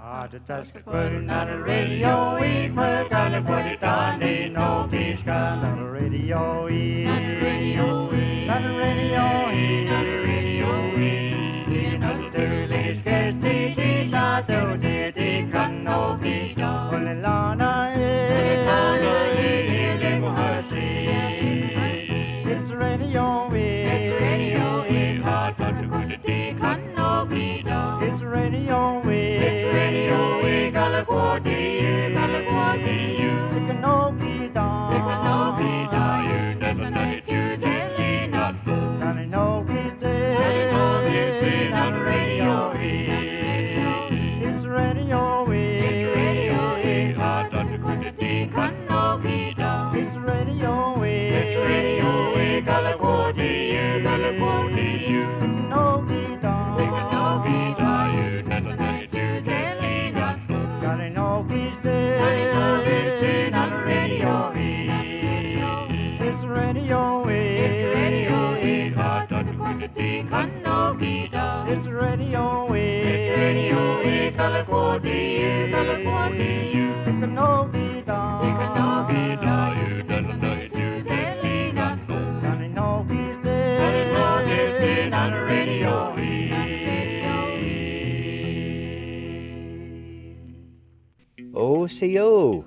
Just putting on the radio, we put on the put it on, ain't no peace on the radio, on the radio, on the radio, on the radio, in Australia's case, they thought they can no be done. Only Lana is, it's radio, it's radio, hard but the good they can no be done. It's radio, it's radio, we California, it can no be done. It can no be done. You never know it, you telling us go. And I know he's dead. On the radio, it's radio, it's radio, hard but the good they can no be done. It's radio, California, you can no be done. It can no be done. You never know it, you telling us go. And I know he's dead. On the radio, it's radio, it's radio, hard but the good they can no be done. It's radio, California, you can no be done. It can no be done. You never know it, you telling us go. And I know he's dead. And I know he's dead on the radio. OCO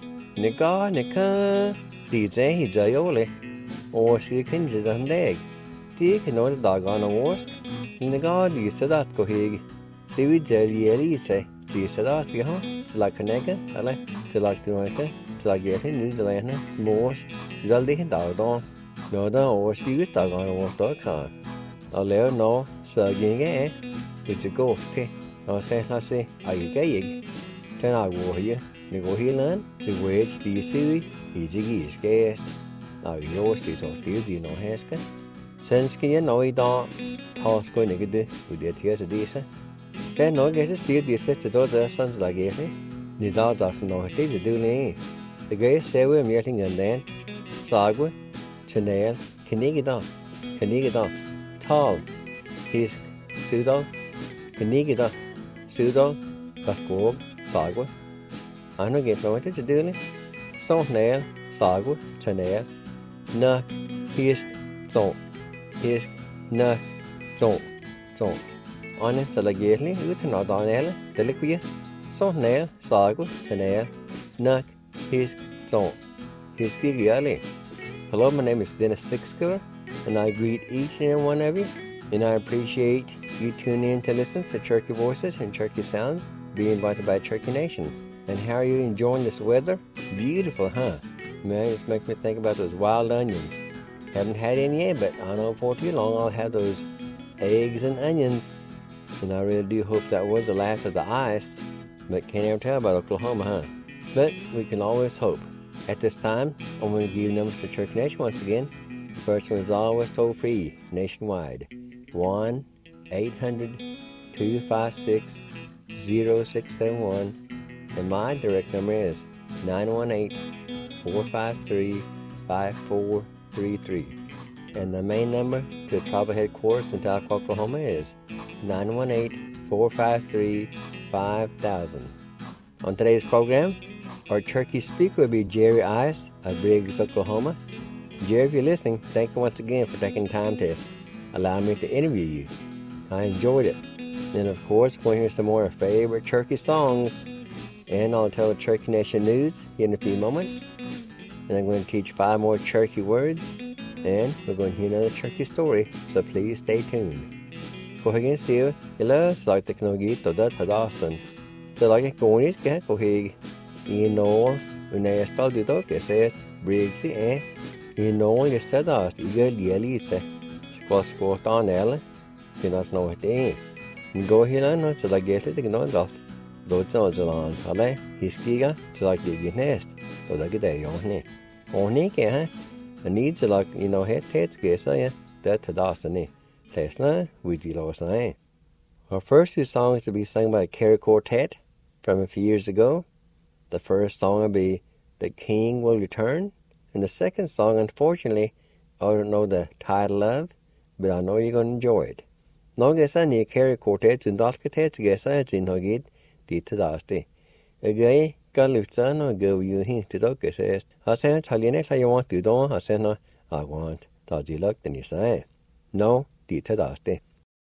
Nika DJ Hijayole or she can just a leg. Take another dog on a horse. Nika di sadat ko hig. See we jelly say. Di sadat di ho. Till I connect it. I like till I do it. Till I get in New Zealand. Morse. She'll take it out on. No, the horse she was dog on a horse.com. I'll let her know. So again, eh? It's a go. Okay. I'll say, I get Then I go here. Ni går helt an til Wedge DC i Ziggy Skast. Og i år skal så det noget hersker. Sen skal jeg nå i dag. Ta skal jeg ikke det. Og det til så det så. Sen når jeg så siger det sidste dag der sådan så der det. Ni der der sådan noget det så det lige. Det gør så vi mere ting end den. Sagwe. Channel. Kan ikke der. Tal. Hisk. Sydal. Kan ikke der. Sydal. Kaskog. Sagwe. I know get no to do it. So nail, sagwood, channel, nuck, hisk, so, hisk, nuck, so. On it, so like getting you to not on ella, the liquid. So nail, sagwood, channel, nuck, hisk, so. Hisky galley. Hello, my name is Dennis Sixker, and I greet each and every one of you, and I appreciate you tuning in to listen to Cherokee Voices and Cherokee Sounds being invited by Cherokee Nation. And how are you enjoying this weather? Beautiful, huh? Man, it makes me think about those wild onions. Haven't had any yet, but I know for too long I'll have those eggs and onions. And I really do hope that was the last of the ice. But can't ever tell about Oklahoma, huh? But we can always hope. At this time, I'm going to give you numbers for Cherokee Nation once again. First one is always toll free, nationwide. 1-800-256-0671. And my direct number is 918-453-5433. And the main number to the tribal headquarters in Tulsa, Oklahoma is 918-453-5000. On today's program, our Cherokee speaker will be Jerry Ice of Briggs, Oklahoma. Jerry, if you're listening, thank you once again for taking time to allow me to interview you. I enjoyed it. And of course, we're going to hear some more of our favorite Cherokee songs. And I'll tell the Cherokee Nation news in a few moments. And I'm going to teach 5 more Cherokee words. And we're going to hear another Cherokee story, so please stay tuned. Gå hen og se, eller slag teknologi til det til Austin. Så lag jeg gå ned, skal jeg gå hen i Norge, og når jeg skal dit også, jeg siger, Briggs er i Norge, jeg stedet også, jeg gør lige så. Skal stå alle, det er noget det. Men gå hen og så der gælder det noget godt. Då Zealand, alle hiskiga till like the nest, so that get there on it. On it, yeah, and needs like heads guess, yeah, that to Dawson. Tesla, we did last night. Our first 2 songs to be sung by a Carey Quartet from a few years ago. The first song will be The King Will Return, and the second song, unfortunately, I don't know the title of, but I know you're going to enjoy it. Nå, guess I need Carey Quartet, and Dawson Quartet, guess I didn't know it. đi tới đó đi. Cái lúc đó nó go you hin to đó cái sẽ họ sẽ thay liền lại want to đó họ sẽ nói I want đó gì lắc thì sai no đi tới đó đi.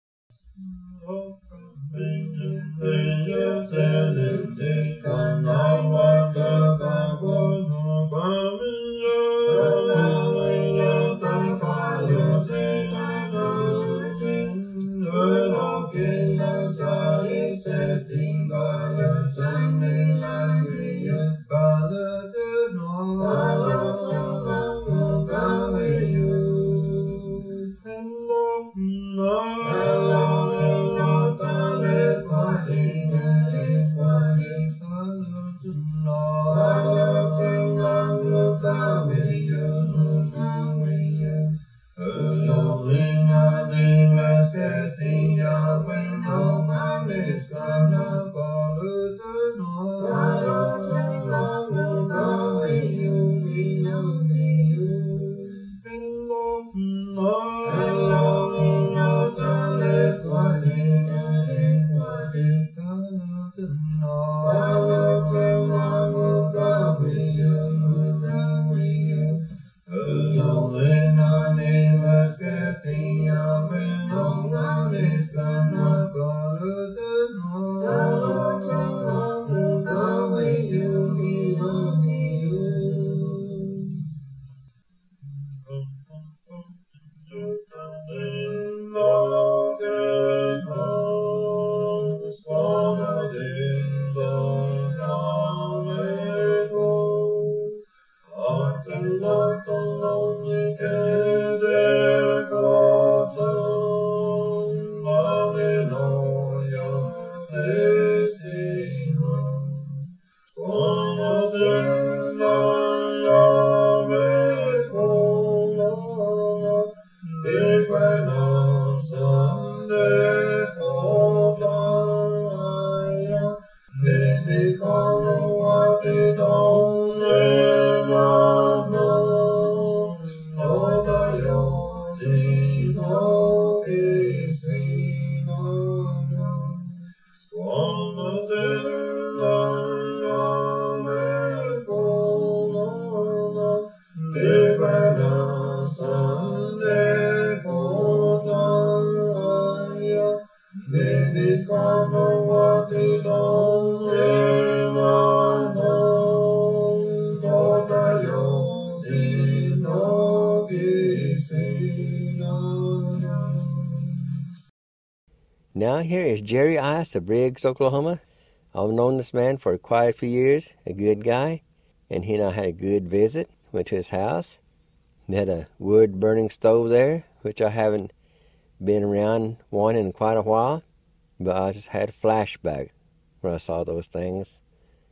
Now here is Jerry Ice of Briggs, Oklahoma. I've known this man for quite a few years, a good guy, and he and I had a good visit. Went to his house. He had a wood-burning stove there, which I haven't been around one in quite a while, but I just had a flashback when I saw those things.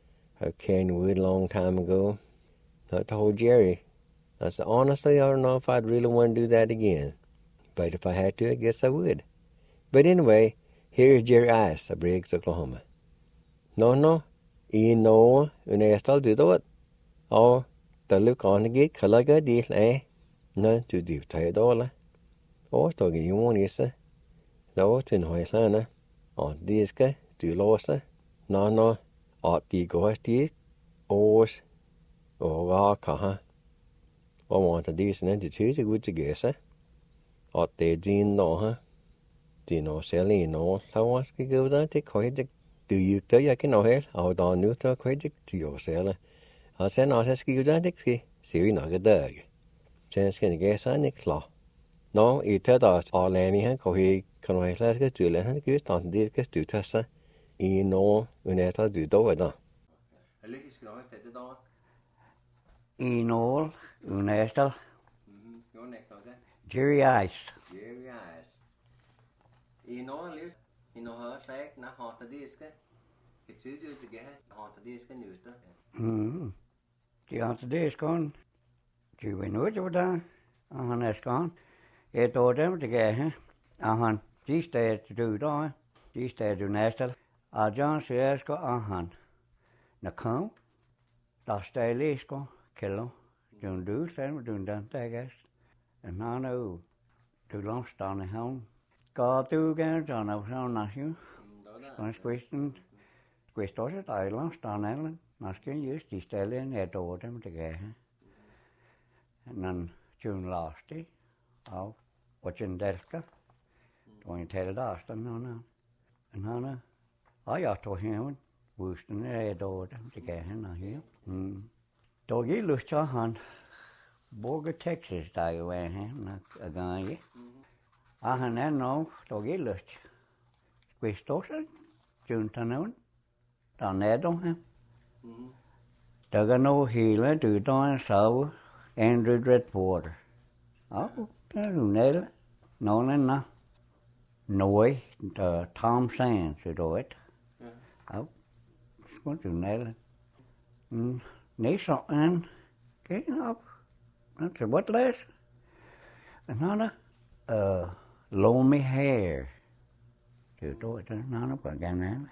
I carried wood a long time ago. I told Jerry, I said, honestly, I don't know if I'd really want to do that again, but if I had to, I guess I would. But anyway, here is Jerry Ice of Briggs, Oklahoma. No, no, unestal do it. Oh, the look on the gate, Kalaga deal, eh? No, to deep tie dollar. Oh, to get you one is a low to Noislana. On disca, to losa. No, ought the ghosty, oars, or caha. I want a decent entity to good to guess, eh? Ought they jean no, huh? Thì nó sẽ lì nó sao cái gấu đó thì khỏi được từ dự tới giờ cái nào hết ở đó nữa cho khỏi được thì nó sẽ là họ sẽ nói sẽ cái đó thì cái sự nó cái đời sẽ cái sáng này lo nó ít thế đó ở lại này có khi còn phải là cái chuyện là cái toàn đi cái chuyện thật sa ý nó người ta từ đâu vậy đó ý nó người ta Jerry Ice. I know lives I know her fact na hata diska it's easier to get hata diska nyuta Ti hata diskon ti venut joda han eskon et odem te ge han ti sted du da ti sted du nestel a John Sesko han na kom da stelisko kello dun du sen dun dan tegas en hanu du lomstan home. Có tu cái trò nào sao nào chứ còn question questo se tai stanellen, nasken just i ställen ett år dem det gär. Nan tjun lasti av watchen delka. Då inte hela dagen nåna. En hana ajat och hem. Vusten ett år dem det gär han här. Då gillus han Borga Texas där ju är han again. Han är nog då gillus. Questo se juntanon. Dan er de her. Der er nu hele døden så Andrew Redporter. Ja, der er du nælle. Nogen anden. Noi, der Tom Sands, du ved. Ja, skulle du nælle. Nej, så han gik op. Det er godt læs. En anden. Loamy Hair. Det er du, den anden på gangen.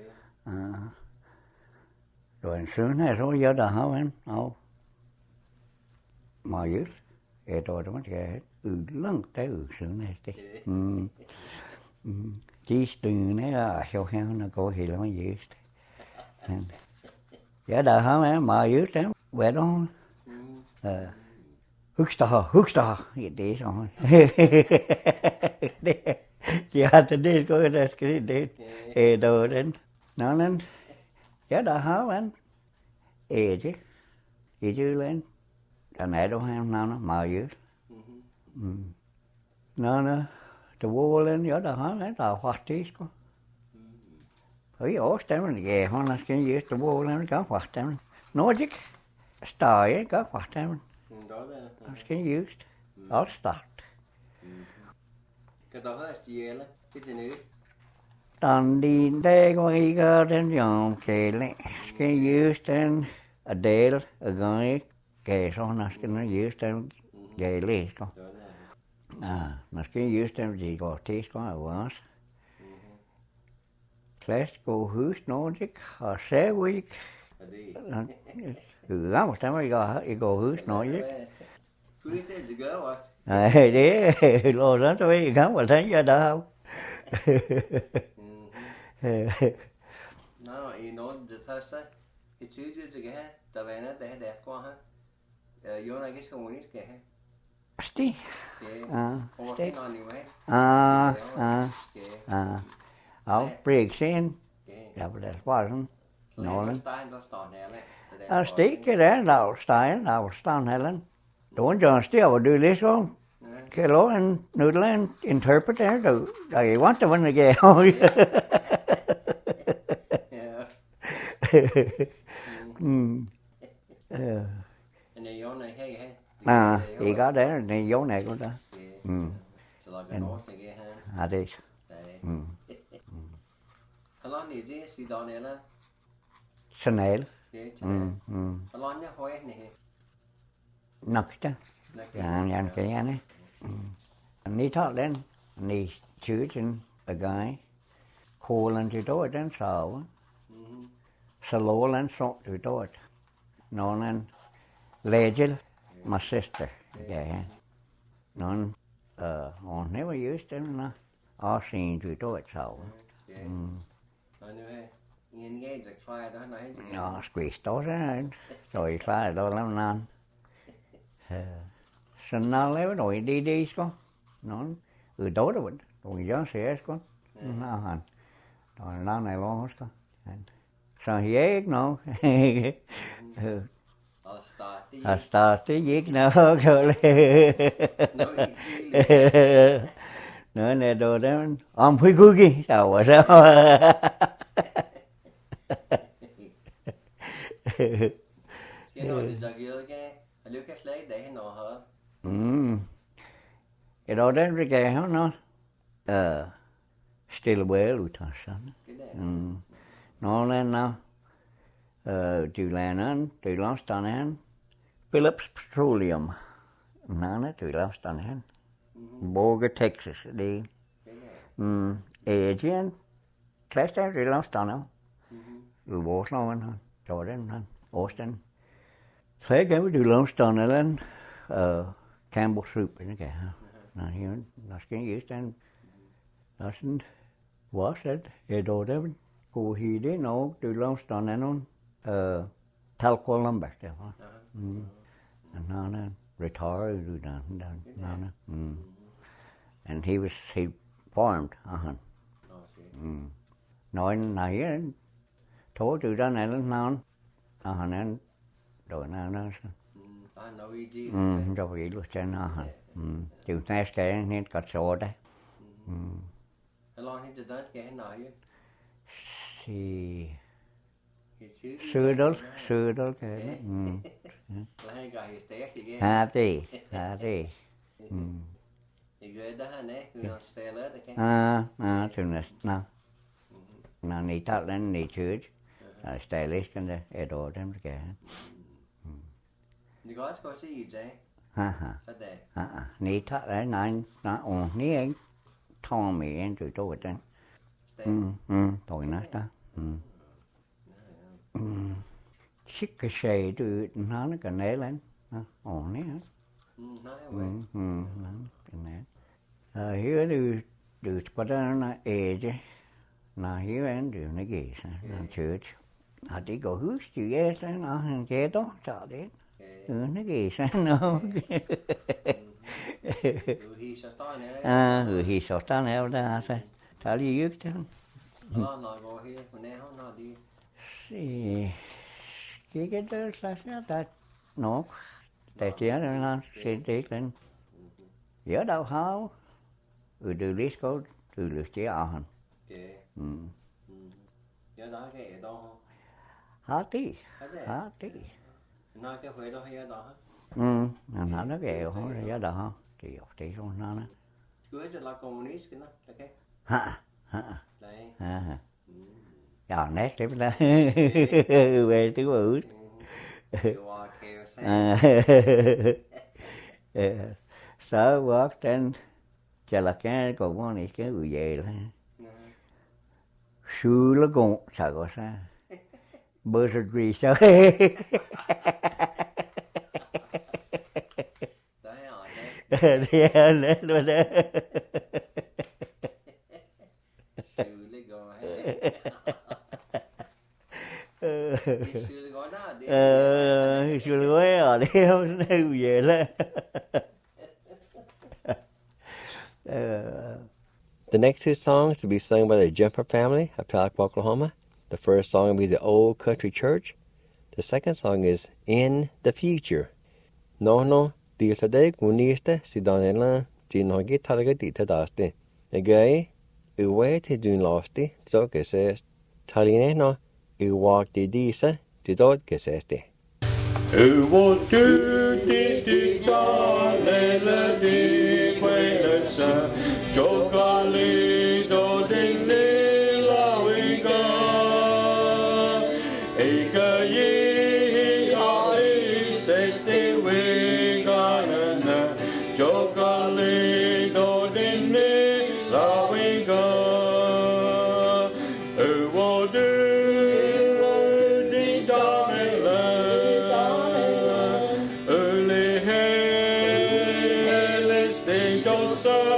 Rồi en søn her så gjør der har han og meget rồi đó cái lăng tới søn này thế chỉ từng này là sau khi nó có gì là mấy gì giờ đã har han meget thế vậy đó Hugsta det så chị hát det có cái cái det đồ đến nó nên giờ đã har han chứ lên đã nãy đâu hay nào nó mờ dữ nó từ vô lên giờ đã har lấy tàu hoạt tí có ấy ổ stem mình ghé hoa nó cái gì từ vô lên nó có hoạt stem nó chứ start ấy có hoạt stem cái gì đó start cái đó hết gì là cái gì nữa Tàn đi đây có ý cơ đến dòng kề lại cái dưới trên Adele ở ngay kề sau nó cái nó dưới trên kề lên con nó cái dưới trên gì có tí có ở quá class go hús nó chứ ở xe week gắm một tháng mới go hús nó chứ đấy lo lắng tôi gắm một tháng cho đỡ nó ý nó được thật sự cái chữ chữ cái ta về nó để đẹp quá ha vô này cái số này cái Sti cái nó như vậy I'll break sin ja det var sån Nolan Sti cái đó là stan Helen Don't John still do this one cái lỗ anh Newland interpreter được đại quán cho mình cái này vô này hay thì có đấy này dấu này của ta đi Alon này gì xí đó này là Chanel Alon nhá hỏi này nặc chứ nhà cái nhà này ní thọ lên ní chữ trên ở cái khô lên thì tối trên sầu salo lên sọ thì tối nó lên legend my sister yeah nó on never used to nó ở xin thì tối sầu Yên nghe được khai đó nói gì nó squeeze tối ra rồi khai đó lắm nan Sen nó lấy rồi đi con nó tối rồi rồi gió sẽ con nó hành rồi nó này lo hết con sao dễ nó start tí giết nó rồi nữa này đồ đó ông phi cookie sao vậy sao cái đó thì giờ cái lưu cái lấy để nó hả cái đó đến với cái nó still well with us nó lên nó từ là nó từ Lonston Phillips Petroleum nó từ Lonston Borga Texas đi Asian class từ Lonston không rồi bố nó nó cho đến Austin thế cái từ Lonston này lên Campbell Soup nó kìa nó cái gì trên nó xin quá hết cái đồ đó Cô hi đấy nó từ lâu sau này nó thal Columbus đấy hả? Nó retired rồi đó. And he farmed. Nói này thố từ đó này nó nên rồi nó rồi vậy luôn cho nó từ nay cái nên có số đấy. How long he did that? Cái nào vậy? Thì Xưa đó cái Lại cái stay gì thì thì người đó nè, người nó stay lại cái. thì nó nị ta lên nị church stylish cái đó đồ dem cái Đi có gì vậy? Sao đấy? Nị ta lên nó nị anh thong mi anh tụi tôi vậy. Thôi nó ta. Chiếc cái xe tụi nó cái nế lên. Nế hả? Nói vậy. Cái nế. Here do but nó age. Now here and do nó ghê nó church. Đi có hút chứ ghê nó chế đó chả đấy. Nó ghê nó. Hi så ta nè đó sao? Ta đi dứt chứ. Nó ngồi here, nè nó đi. Cái đó là ta nó tại chuyện nó sẽ tiếc lên. Giờ đâu hao. Từ list có từ list chế hẳn. Giờ đó cái đó. Hả tí. Nói cái huế đó hay đó. Nó cái không giờ đó thì học tí không nó. Cứ cho là communist cái nó, okay. Đấy. Giờ nét tiếp đó. Về tiếng bự. Sợ quá trên chả là cái còn món này cái người về là xưa nó còn sợ có sao bơ sợi gì sao đấy lên luôn đó xưa gói ở đây không về lên. The next two songs to be sung by the Jumper family of Tahlequah, Oklahoma. The first song will be The Old Country Church. The second song is In the Future. No, the today kuniste si danela jinogi targa di tadaste. Again, uwe te dun losti, so que says taline no, walk the disa, the dot que says de. Uwo tu di da le le di quella sa. Jokali do ding ni la winga, eka ye ai se sti winga na. Jokali do ding ni la winga, uwo du di da la, early hell sti josa.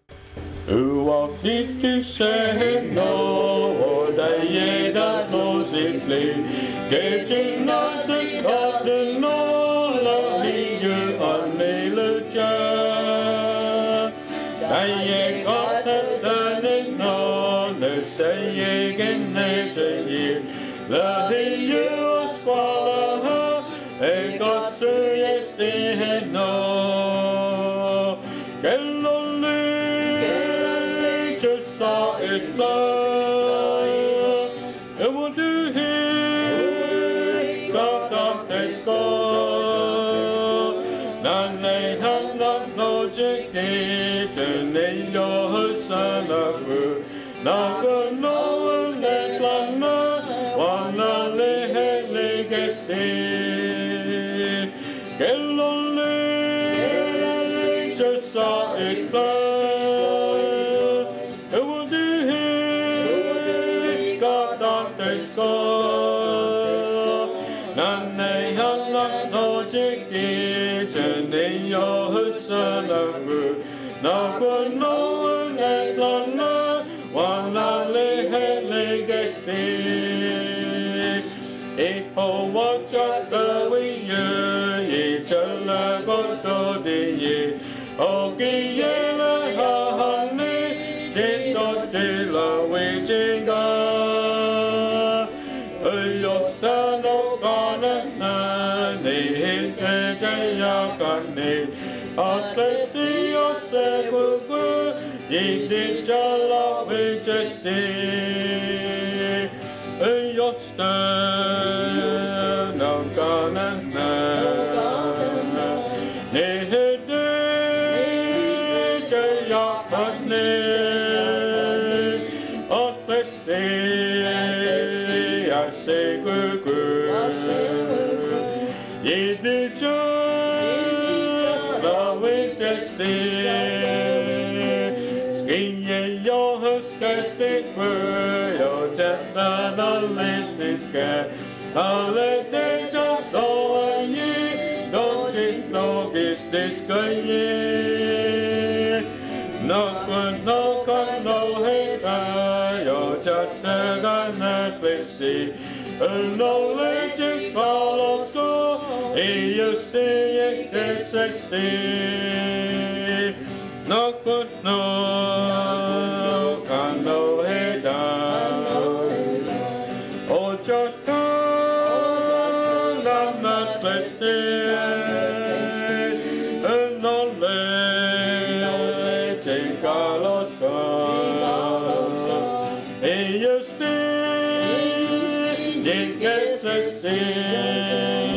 Say no, or the ye that no simply getting nothing got the no lovely you on me lucha I got the no the say again nature you loving you swallow her I got to yes they no can only just saw it flow it will do here got up the score none they have not no jiggy to name your son of her not good no one that lana one legacy can only just saw it flow it will do here got up the score none they have not no jiggy to name your son of her not good no one that lana one legacy it oh watch out the way you challa go to the oh ye la honey je to de la we jinga yo san no gonna na ne te ya kan ne at see yourself go ye de jala we just see your stand no gonna na ne de ya kan ne at see I say go ye de jala we just see skin ye your husky your chapter the listening sky I'll let the jump over ye don't it no kiss this guy no good no cut no hate your chapter gonna see no legend follow so you see it succeed no good no can no head oh chota I'm not blessed no legend follow so you see it succeed.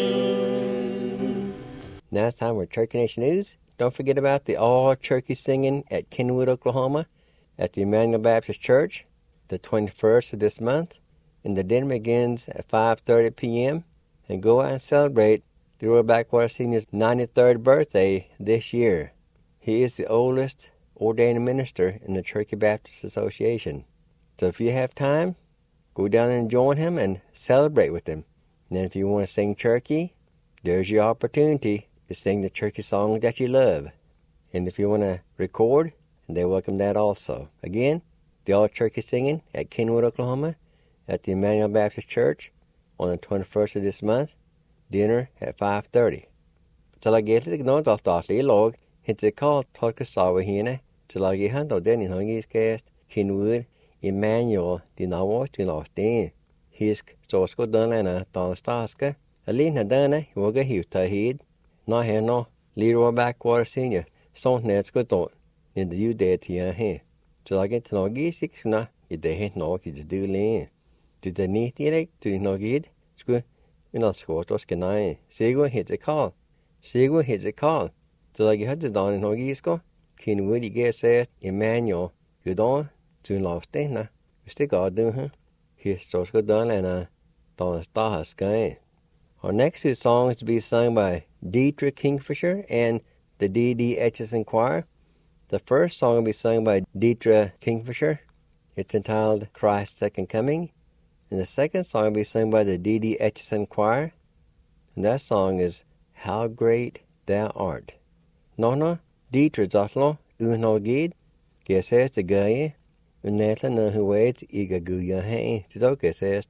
Now it's time for Turkey Nation News. Don't forget about the all-turkey singing at Kenwood, Oklahoma, at the Emmanuel Baptist Church, the 21st of this month. And the dinner begins at 5:30 p.m. And go out and celebrate Leroy Backwater Sr.'s 93rd birthday this year. He is the oldest ordained minister in the Turkey Baptist Association. So if you have time, go down and join him and celebrate with him. And then if you want to sing turkey, there's your opportunity to sing the turkey song that you love. And if you want to record, they welcome that also. Again, the all-turkey singing at Kenwood, Oklahoma, at the Emmanuel Baptist Church on the 21st of this month. Dinner at 5:30. Så la gete det nåt av statlig lag, hittar kall tolka sava henne, till la ge hand av den inhangiskast, Kenwood, Emmanuel, din avåt till avsten. Hisk såsko dönlarna dalstaska, alina döna, våga huta hid. Nå här nå, Leroy Backwater Senior, sånt nätsko då, när du det till här. Så la gete någiskna, I det helt något i det län. Det är niet direkt till något, skulle en skott och skenai. Sego hit ett call. Sego hit ett call. Så jag hade då en någisko, kan vi ge sig Emmanuel, ju då till lavstena. Visst går du här. Historiska dörlarna, då står sky. Our next two songs to be sung by Dietrich Kingfisher and the D.D. Etchison Choir. The first song will be sung by Dietrich Kingfisher. It's entitled Christ's Second Coming. And the second song will be sung by the D.D. Etchison Choir. And that song is How Great Thou Art. Nona, Dietrich Zoslo, Unogid, Gesses the Gaye, Unetla no who waits, Iga Guya Hay, Tizoka says,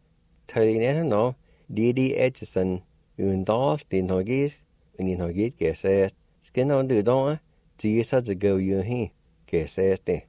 Tøyne no, Didi Edison, Undals, din hogis, and in hogit guesses, skin on the door, Jesus to go you he, guesses de.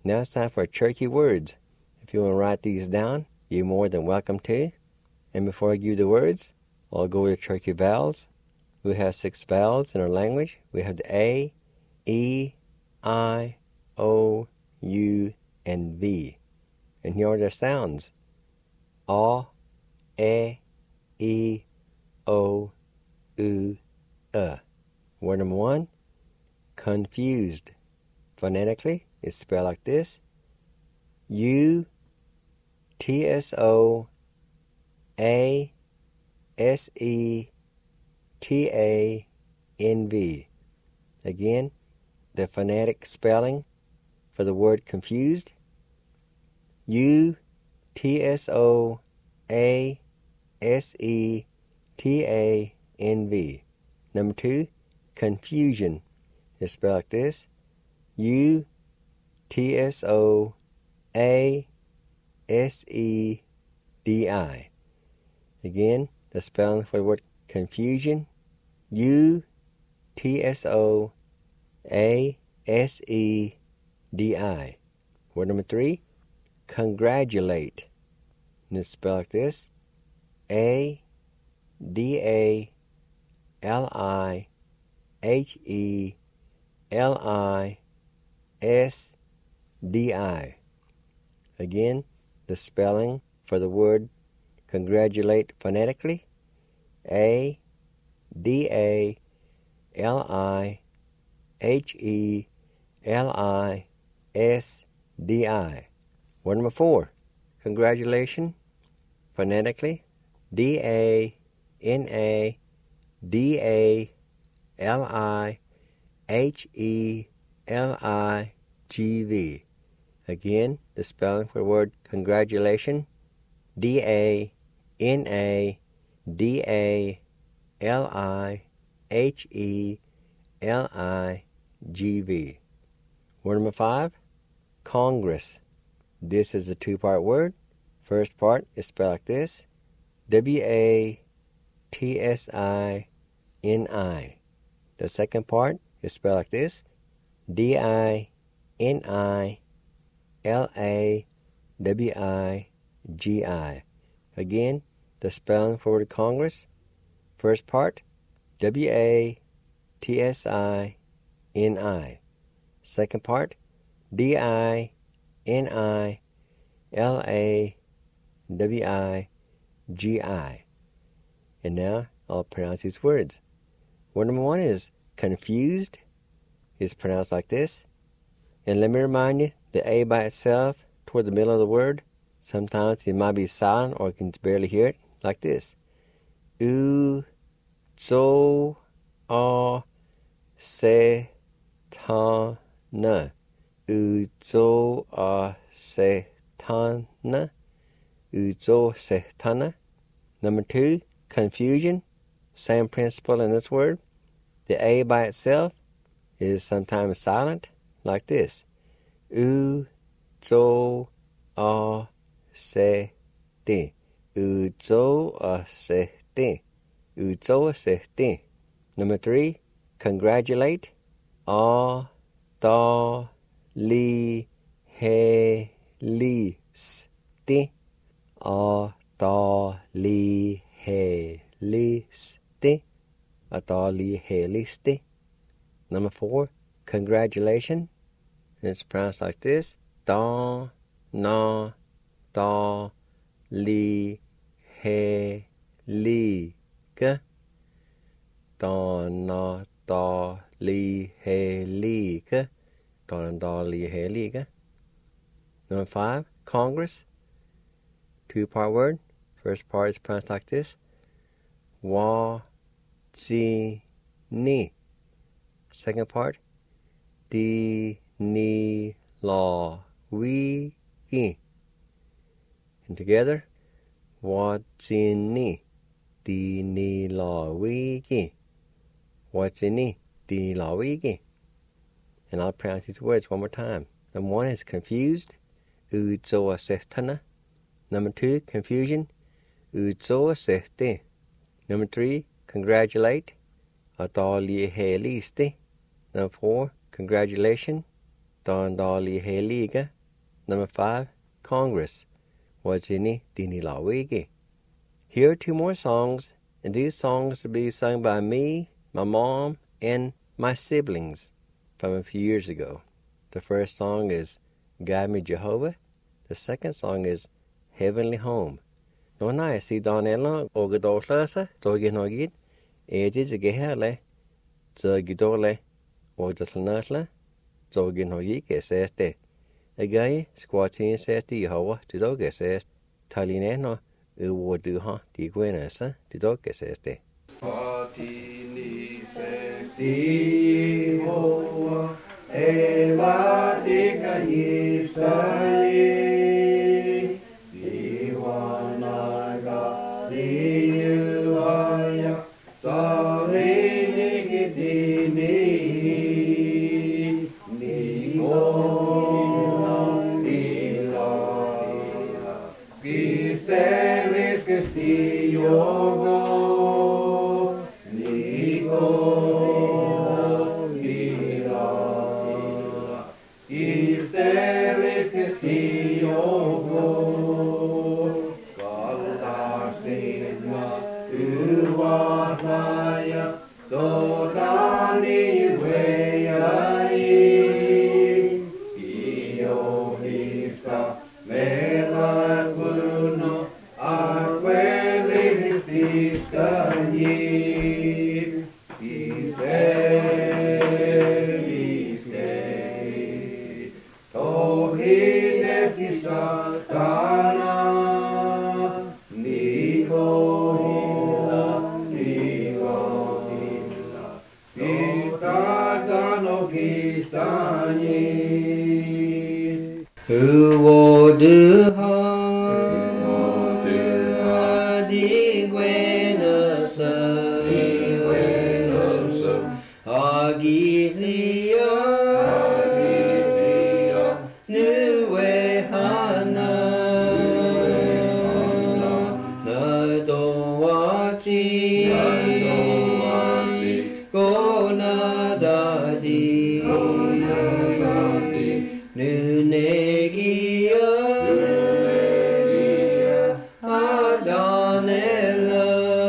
Now it's time for Cherokee words. If you want to write these down, you're more than welcome to. And before I give you the words, I'll go with the Cherokee vowels. We have 6 vowels in our language. We have the A, E, I, O, U, and V. And here are their sounds. A, E, O, U, Word number 1, confused. Phonetically, it's spelled like this. U, T-S-O, A, S-E-T-A-N-V. Again, the phonetic spelling for the word confused. U, T-S-O, A, S-E-T-A-N-V. Number 2, confusion. It's spelled like this. U, T-S-O, A, S-E-D-I. Again, the spelling for the word confusion. U, T-S-O, A, S-E-D-I. Word number 3, congratulate. And it's spelled like this. A-D-A-L-I-H-E-L-I-S-D-I. Again, the spelling for the word congratulate phonetically. A-D-A-L-I-H-E-L-I-S-D-I. Word number 4, congratulation phonetically. D-A-N-A-D-A-L-I-H-E-L-I-G-V. Again, the spelling for the word congratulation. D-A-N-A-D-A-L-I-H-E-L-I-G-V. Word number 5, Congress. This is a 2-part word. First part is spelled like this. W-A-T-S-I-N-I. The second part is spelled like this. D-I-N-I-L-A-W-I-G-I. Again, the spelling for the Congress. First part, W-A-T-S-I-N-I. Second part, D-I-N-I-L-A-W-I-G-I. And now I'll pronounce these words. Word number 1 is confused. It's pronounced like this. And let me remind you, the A by itself, toward the middle of the word, sometimes it might be silent or you can barely hear it, like this. U, zo, a, se, ta, na. U, zo, a, se, ta, na. U, zo, se, ta, na. Number 2, confusion. Same principle in this word. The A by itself is sometimes silent, like this. U, zo, a, se, te. U, zo, a, se, te. U, zo, se, te. Number 3, congratulate. A, da, li, he, li, sti. A, da, li, he, li, sti. A, da, li, he, li, sti. Number 4, congratulation. And it's pronounced like this. Da, na, da, li, he, li, ga. Da, na, da, li, he, li, ga. Da, na, da, li, he, li, ga. Number 5, Congress. 2-part word. First part is pronounced like this. Wa, zi, ni. Second part. Di, ni, la, wi, gi. And together. Wa, zi, ni. Di, ni, la, wi, gi. Wa, zi, ni. Di, la, wi, gi. And I'll pronounce these words one more time. Number 1 is confused. U, zo, a, se, tana. Number 2, confusion. U, zo, a, se, te. Number 3, congratulate. A, da, li, he, li, sti. Number 4, congratulation. Da, da, li, he, li, ga. Number 5, Congress. Wajini Dini Lawigi. Here are 2 more songs, and these songs will be sung by me, my mom, and my siblings from a few years ago. The first song is Guide Me Jehovah. The second song is Heavenly Home. No na si Donella o Gadolasa, Doginogid, Edges Gehele, Zogidole, or Jaslanatla, Zoginogik, SSD. A guy, squatting says the Jehovah, to dog says, Talineno, who do ha, the Gwenasa, the dog says the. Fatini sexy hoa, eva tika yisaye, ziwanaga liyuaya, tsari nikitini, nikona ilaya, skiselis kestiyogo, Who will do di Gwenasa, Agilia, Nue Hana, Nadowachi, Gonadadi, Nunegia, Adanella,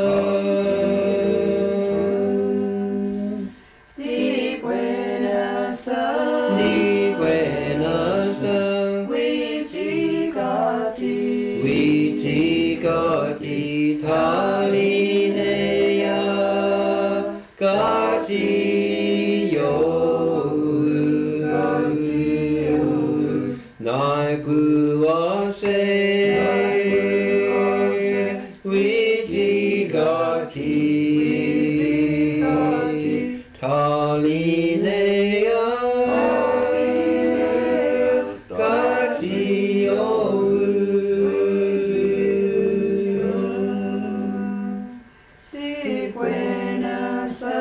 Di Gwenasa, Witigati, Talinea, Gati, Naiguase, Witigati, Talinea, Gatio, Di Gwenasa,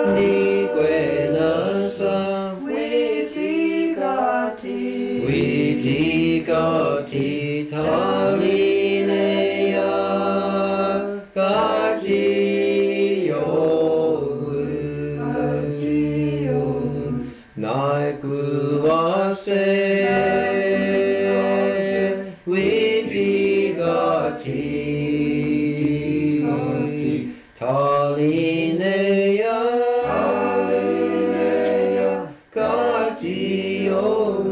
Witigati, Talinea, Gatio, Naiguase, Witigati, Talinea, Gatio.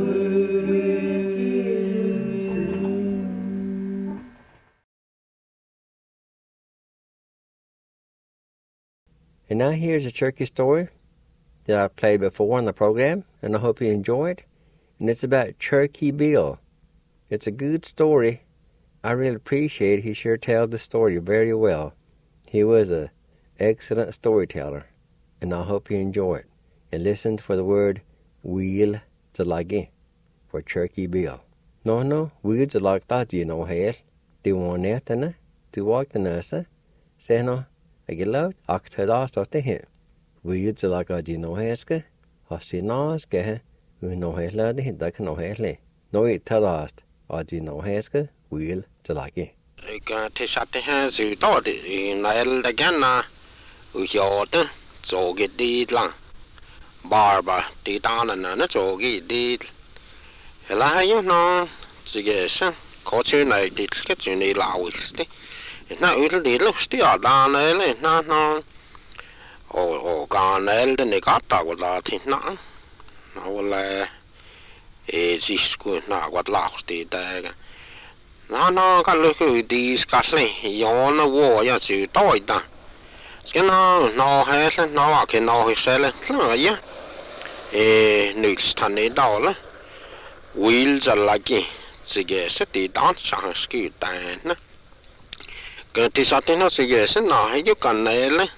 And now here's a turkey story that I've played before on the program, and I hope you enjoy it. And it's about Turkey Bill. It's a good story. I really appreciate it. He sure tells the story very well. He was an excellent storyteller, and I hope you enjoy it. And listen for the word wheel zalagi for Turkey Bill. No, wheel zalag that you know hell. Do one etana, do walk the nurse, say no. I get loved, Octadas of the him. We to like a dino heske, Hosinos ge, who no hella, the duck no helle. No it tell us, or dino heske, will to like it. I got to shut the hands you thought in the again, with your so get deed long. Barber, the down and so get deed. là hay nó chỉ cái sao có chuyện này thì cái chuyện này lão đấy nó ở đây lúc tí ở đó này là nó ồ cái này là này cả tao là thì nó là gì cũng nó quạt lão thì đây nó cái lúc đi cái này do nó vô ya chịu đói đó cái nó hay là nó cái nó hay sẽ là nó vậy nữ thằng này đó là will ra lại chỉ cái sẽ đi đón sang cái tay nó cái thì sao thì nó chỉ cái sẽ nó hay chút cái này là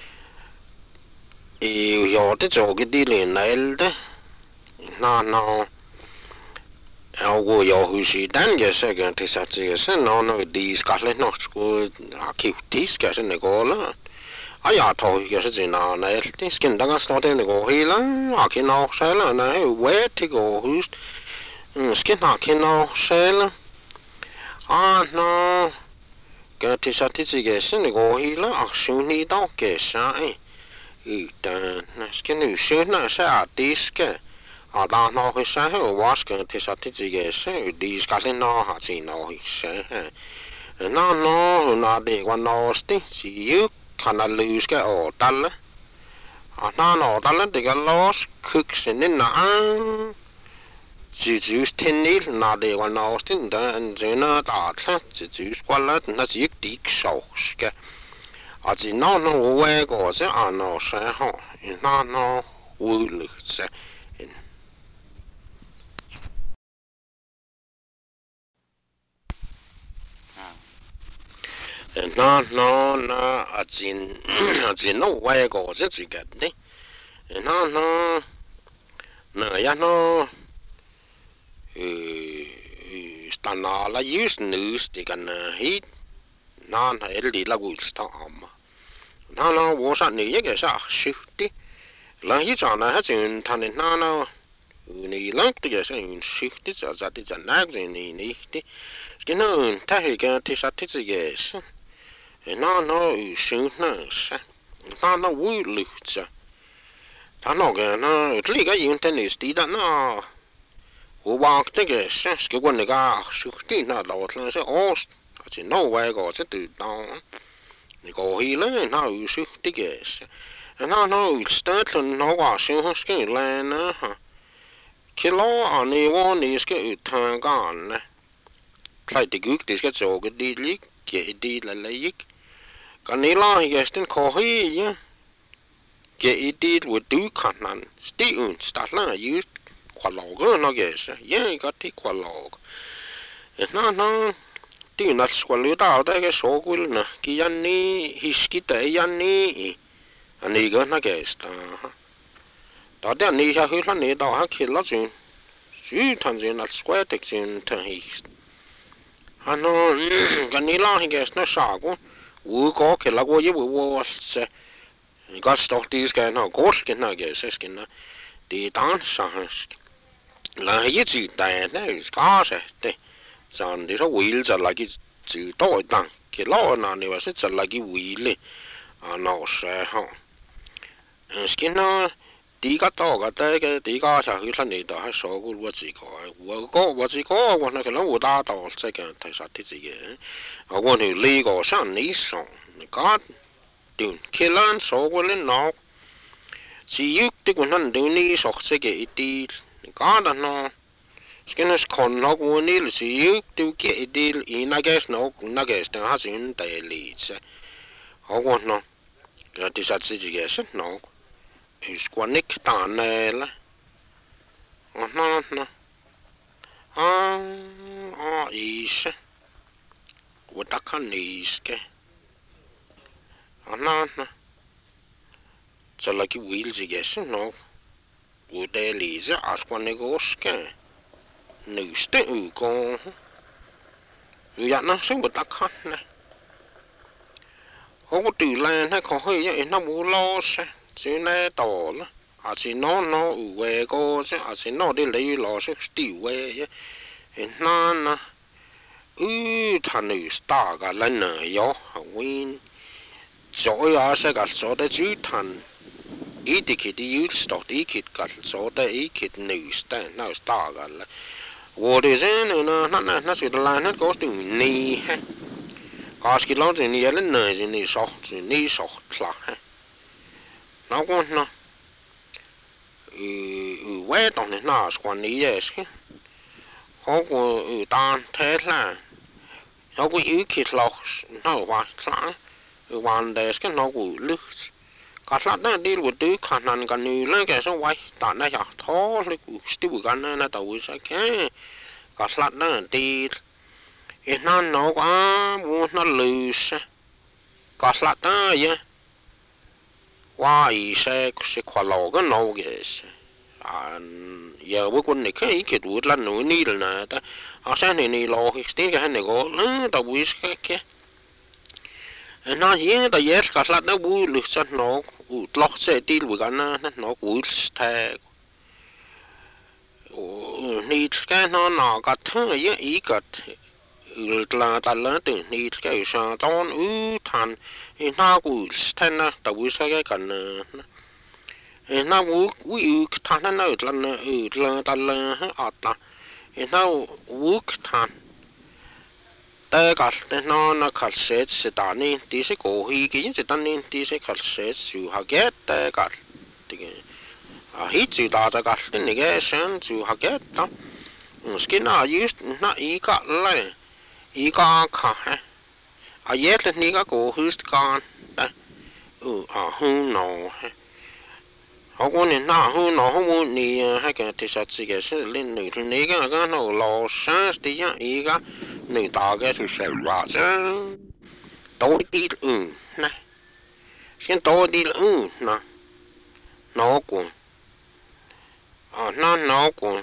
giờ tới chỗ cái đi lên này đó nó我要回去单个是个，其实这个是那个第一个嘞，那个去第一个是那个了。哎呀，头个是真那那，这是跟大家说的那个黑了，去那晒了，那喂这个回，是跟那去那晒了。啊，那个其实这个是那个黑了，兄弟到个啥哎，但那是跟女生那是第一个。đó nó hơi sáng hay wash cái thì sao thì gì cái sáng đi cái lên nó hả chỉ nó hơi sáng nó để qua nó chỉ yếu khả năng lose cái ổ tan á nó tan á thì cái loss cook xin nên chỉ thiên lý nó để qua nó xin đó rồi nó đã chỉ qua là nó chỉ đi sâu cái chỉ nó quay cái chứ nó sáng hả nó vui lực chứ nó chỉ nó quay cổ rất gì cả đấy nó ya nó ta nó là use news thì cái hit nó hay đi là gửi tao mà nó vô sản này cái sao shit đi là hit cho nó hết chuyện thằng này nó này lắm thì cái sao shit đi ra thì chẳng nát gì này đi cái nó thay cái thì sao thì gì nó sinh nó vui lực chứ nó cái nó lý cái internet đi đó nó qua cái cái quan này cái sự tí nó đầu nó sẽ chỉ nó quay cái sẽ tự động này có hi lên nó sự tí cái nó start nó qua sự cái là nó cái lo anh ấy want is cái thằng con này lại thì cứ cái chỗ cái đi lý cái đi là lấy cái này là cái tên khó hay nhá cái đi với đủ khả năng still start là use qua log nó cái cái thì qua log nó thì nó qua lưỡi tao đây cái số của nó cái anh này history cái anh này anh này cái đó đấy anh này sao hơi này đó hay khi nó chuyện chứ thằng gì nó square được chuyện thằng hi nó cái này là cái nó sao cũng có cái là có gì vô sẽ có stock đi cái nó có cái nào cái sẽ nó đi đón sang là cái gì tại nó có sẽ đấy rằng thì số willจะlà cái chữ to đằng cái lo nào nếu sẽ là cái will nó sẽ ha cái nó đi cái to cái đi cái sao cái này đó hay số của我只个我那个人我打到这个台上的这个我那里个上你上个对去咱说过了孬只有的我那对你说这个一点个的孬cái nó còn nó của ni là chỉ tiêu cái đi na cái nó nó hay chuyện đại lý chứ họ còn nó thì sao chỉ cái sự nó quan nick tàn này là nó is what I can is cái nó cho là cái wheel gì cái sự nó của đại lý chứ quan nick cái nữ tên con rồi nó sống một đặc khác này không có từ lên hay có hơi vậy nó muốn lo sao chứ này tỏ là chỉ nó về cô chứ chỉ nó đi lấy lo sẽ tiêu về nó thằng nữ star cả lần nữa yo win rồi sẽ cả số để chữ thằng ít thì đi use stock ít thì cả số để ít nữ star nào star cả là Wo det sen na så det la net kost ni. Kanske låt ni eller nej ni så klar. Nó con nó quét đồng này nó còn ní vậy chứ họ có tan thế là họ có ý kỹ lọc nó qua lại quan đề cái nó có lướt cả là đó đi một thứ khả năng cái này lấy cái số quay tận này à thó lấy cái bữa cái này tàu sẽ cái cả là đó đi nó quá muốn nó lười cả là đó vậy qua sẽ khoa lò cái nấu cái giờ bữa quân này cái ý kiến của lần nữa ní là ta sáng này lò cái cái này có tao bui cái nó gì tao dễ cả là nó bui lượt sang nó lót sẽ đi bữa cái nó bui thế ní cái nó cái thứ ấy ý cái là ta lớn từ ní cái sao tao than nó bui thế na tao bui cái nó vui than nó là ta là ta nó vui thanแต่ก็nó khát sệt sẽ ta nên tí sẽ cố hi cái sẽ ta nên tí sẽ khát sệt chịu học ghétแต่ก็hít chịu ta cái cái này cái sáng chịu học ghét đó cái nào nó ý cả lại ý cả khá ghét là ní cái cố hít con đấy hung nổ họ có nên nào hung nổ không muốn đi hay cái thì sao chỉ cái sẽ lên nửa này cái nó lo sáng tí ý cái người ta cái sự sẽ quá chứ tối đi này xin tối đi nè nó cũng nó cũng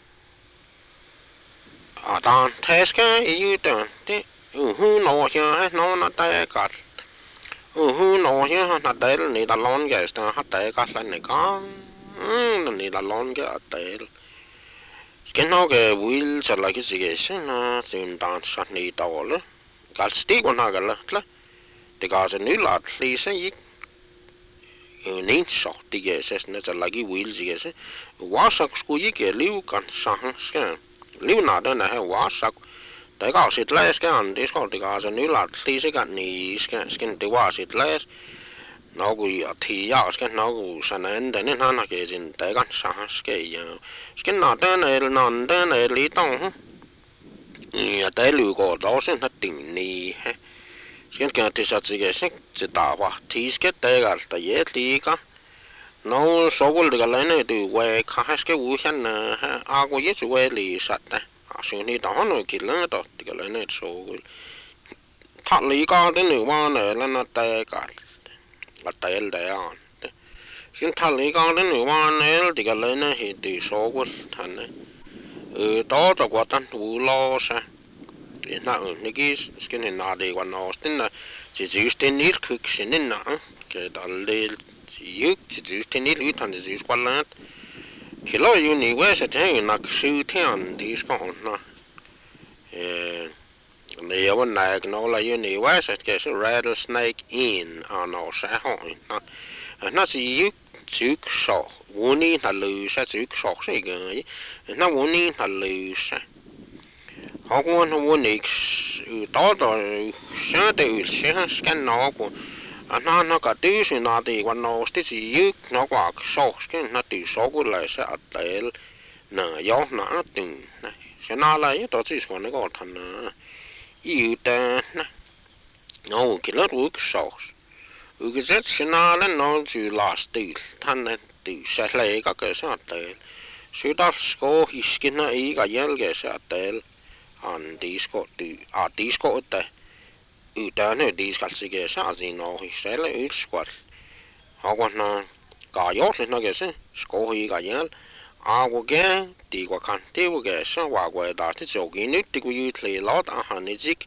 ta thấy cái ý tưởng thế hư nó chứ nó tay cả hư nó chứ nó tay là người ta lon cái nó tay cả là này con người ta lon cái tay cái nó cái wheel trở lại cái gì cái nó chúng ta sát đi tàu了，搞stick của nó cái là thì cái gì nữa là thì sẽ ít nên sọt thì cái sẽ nó trở lại cái wheel gì cái hóa sắc của cái liu cần sang cái liu nào đó là hóa sắc tại cái sự less cái anh thì cái gì nữa là thì sẽ cái này cái thì hóa sự less nó cũng thì giáo cái nó cũng sản nên để nên hắn cái gì tại cái sáng cái nào đó này lý tông tại lưu có đó sẽ thật tình nì cái thì sao cái sẽ chỉ đào hoa thì cái tại cái tại dễ thì cái nó số cái này này từ quay khai cái vũ khí này có dễ quay lì sạch đấy xong thì đó nó kỹ lắm đó thì cái này số thật lý có cái nửa bao này là nó tại cái là tay đấy à, xin thằng lý con đến nửa ban này thì cái lấy này thì từ số của thằng này, đó là quá tan đủ lo sa, thì nó cái này nào để quan nó tên là chỉ tên nít cực xin nên nào, cái đó là chỉ tên nít lui thằng chỉ quan là, khi lo yêu nhiều quá sẽ thấy là sự thiện thì còn nó, nếu mà này nó là như này quá sẽ cái sự rattlesnake in nó sẽ hỏi nó chỉ chữ sọ vốn đi là lười sẽ chữ sọ sẽ cái nó vốn đi là lười sẽ họ cũng nó vốn đi đó rồi sẽ từ sẽ nó của nó cả tí sự nào thì quan nó chỉ nó quả sọ cái nó từ sọ của lại sẽ để nở gió nó từng này sẽ nó lại đó chỉ còn nó còn thành yêu ta nó cái lớp workshops cái rất là nó chỉ last từ thanh này từ sẽ lấy cái sao tới sự đó có cái nó ý cái gì cái sao tới anh disco từ disco tới ta này disco cái sao gì nó sẽ lấy squat họ còn nó cả gió thì nó cái sao có cái gì có cái thì qua khăn tiêu cái sao qua qua đó thì chỗ cái nước thì cũng lấy lót hàng này chứ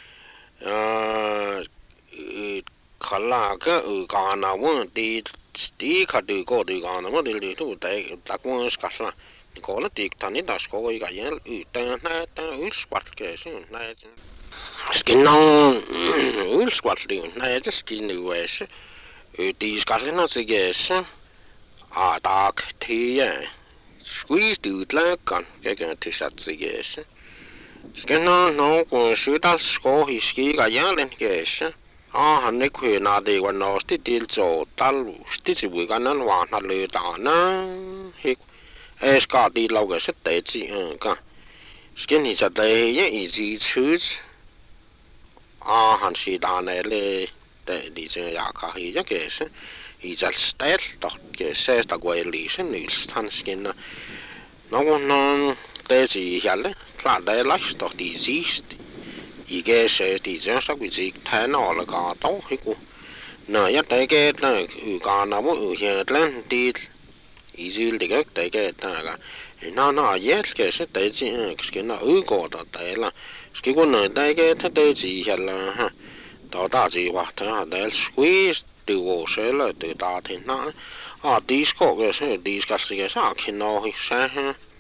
khá là cái cái nào muốn đi khá được có được cái nào muốn đi thu tại đặc muốn cái là có là tiệc thằng ấy đã có cái gì tên squat cái này skin nó squat đi này cái skin này vậy thì cái nó sẽ cái dark thì squeeze ut läkan kegen tisatsigese skena no kun sytal sko hiskiga jalen gese han ne kuina de wanosti til so talvusti sivuikanan vanha löytana hik eska di laugese teitsi ka skeni sadai ye easy choose han sidanele de dise jaka hija gese isal stel doch gese sta guelise nilstan skinna no teisi jalle klada las doch die siehst I gese die sta guzik tanala ka to hiku na ya tege na ukana mo uhetlan dit isil de tege ta na yes gese teisi skinna ugoda tela skikuna tege teisi jalla ha ta ta ji wa ta del squeeze du osela du ta tinna disko gese diskal sige sa kinno hissa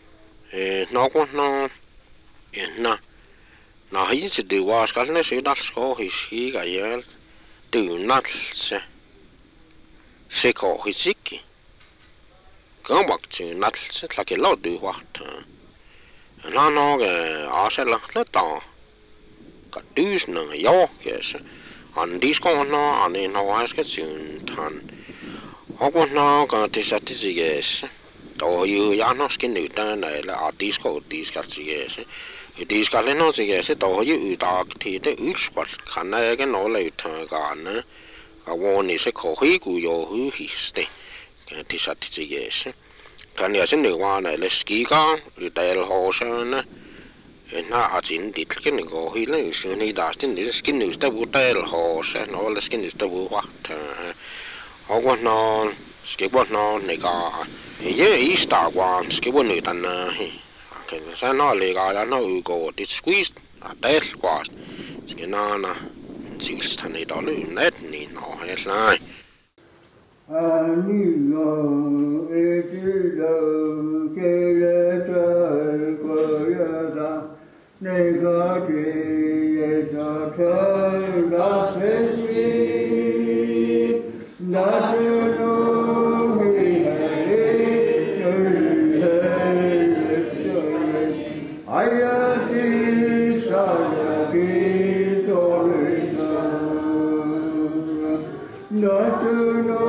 no na hisi du waskal ne sydal sko hiskiga jel du natse seko hisiki kambak tu natse laki lo du wat no asela leta ka dusna jo gese an disko no an no haske sun tan no ka tisatiges to ju janoskin utan eller disko diskatiges diskalle no siges to ju utak tide utspal kan jeg no leuta gane ka woni se ko higu jo hu histe tisatiges kan jeg sen wana eller skiga utel hosana na ajin ditken go hile suni dastin dis skin us ta butel hosa no le skin us ta bu wat no skibot no nega ye ista wan skibot no tan he kan sa no le ga ya no go dit squeeze a del was skinana sils tan i dalu net ni no hetlai Anigo etulo keleta koyada negati etata lafesi natuno ayati sayaki tolita natuno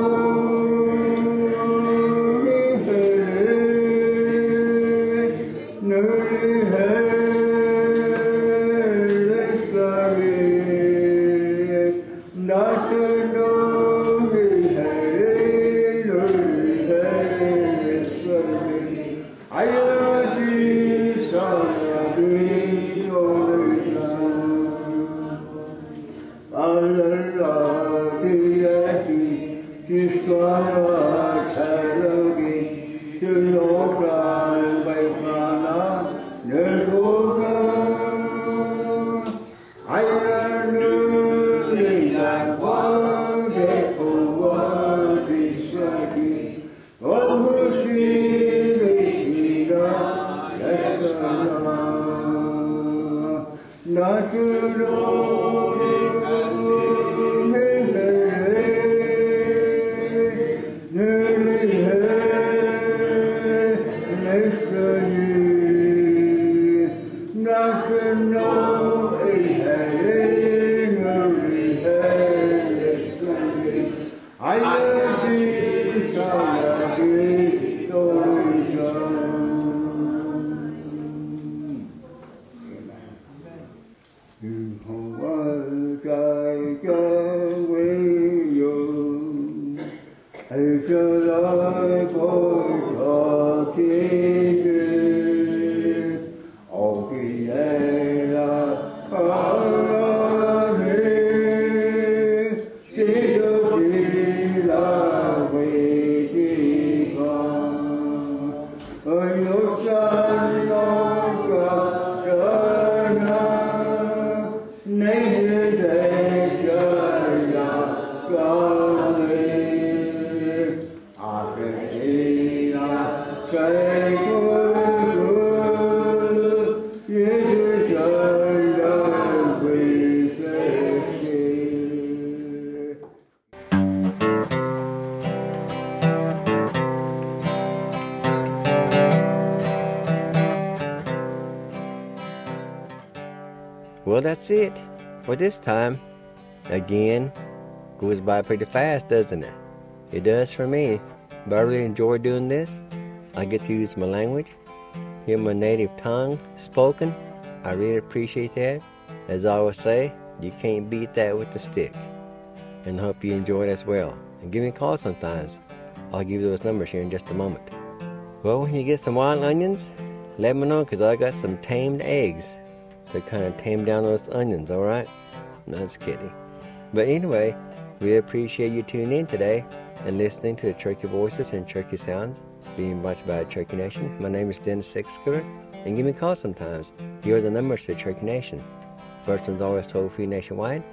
that's it for this time. Again, goes by pretty fast, doesn't it? It does for me. But I really enjoy doing this. I get to use my language, hear my native tongue spoken. I really appreciate that. As I always say, you can't beat that with the stick. And I hope you enjoy it as well. And give me a call sometimes. I'll give you those numbers here in just a moment. Well, when you get some wild onions, let me know, because I got some tamed eggs to kind of tame down those onions, alright? No, just kidding. But anyway, we appreciate you tuning in today and listening to the Turkey Voices and Turkey Sounds being brought to you by Turkey Nation. My name is Dennis Sixskiller, and give me a call sometimes. Here are the numbers to Turkey Nation. First one's always toll-free nationwide,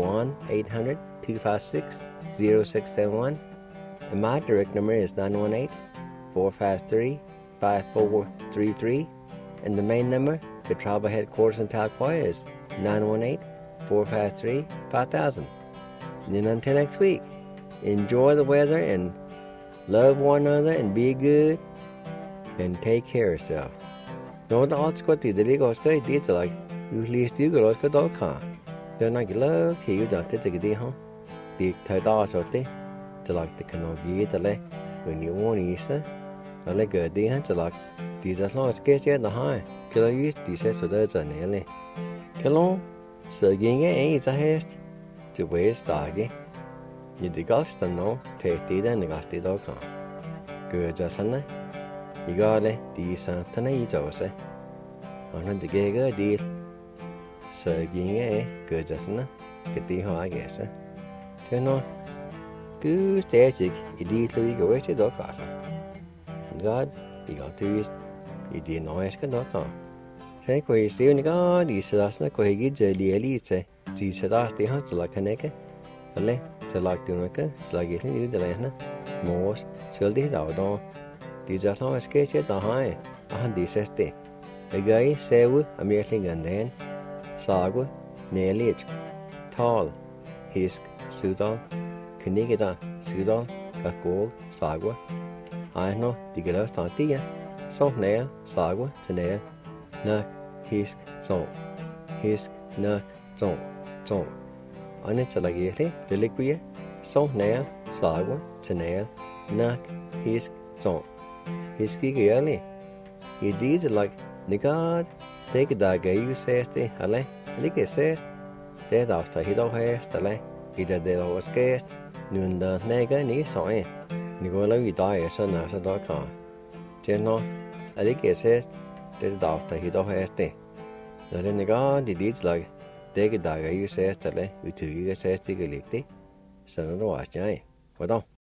1-800-256-0671. And my direct number is 918-453-5433. And the main number, the tribal headquarters in Talcoy, is 918-453-5000. And then until next week, enjoy the weather and love one another and be good and take care of yourself. Nå det alt skal til det går skal det til like utliste går skal da kan. Det er nok love til det til det ha. Det tar da så det til like det kan give det le. When you want is det le gør det han til like det er så skal jeg da ha. Kan du use det så der så nele. Kan du så gænge en så hast til Westdag. You the ghost no take the and the ghost dog. Good just on you got it, these Tana Jose. On the gagger deal. So ging good just on get the ho I guess. Turn on good static, it is so you go to dog. God, you got to use it didn't know ask a dog. Take where you see when you got these last night, go get jelly elite. These last the hunts like a neck. Alle til lagt det nok, så lagt det lige det længe. Mors, selv det der då. Det er så meget skægt der har. Og han det sætte. Jeg gør sæve amerikanerne den. Sagu, næligt. Tal, hisk, sudal. Knigeda, sudal, kakol, sagu. Ej nå, det kan også tage så nær, sagu til nær. Nok, hisk, så. Hisk, nok, så. Annet til lagerte, det ligger så nær, sagu, til nær, nak, hisk, så. Hisk ikke ærlig. I det lag, negad, det kan der gøre sæste, alle, ligge sæst. Det er der hit og hæst, alle, i det der over skæst, nu der nægger ni så en. Nigår lav i dag, så nær så der kan. Til nå, er ligge sæst, det er der hit og hæst det. Så det negad, i det lag, det kan der gøre sæst, alle, vi tykker sæst ikke ligge det. Så nu er det også jeg. Hvordan?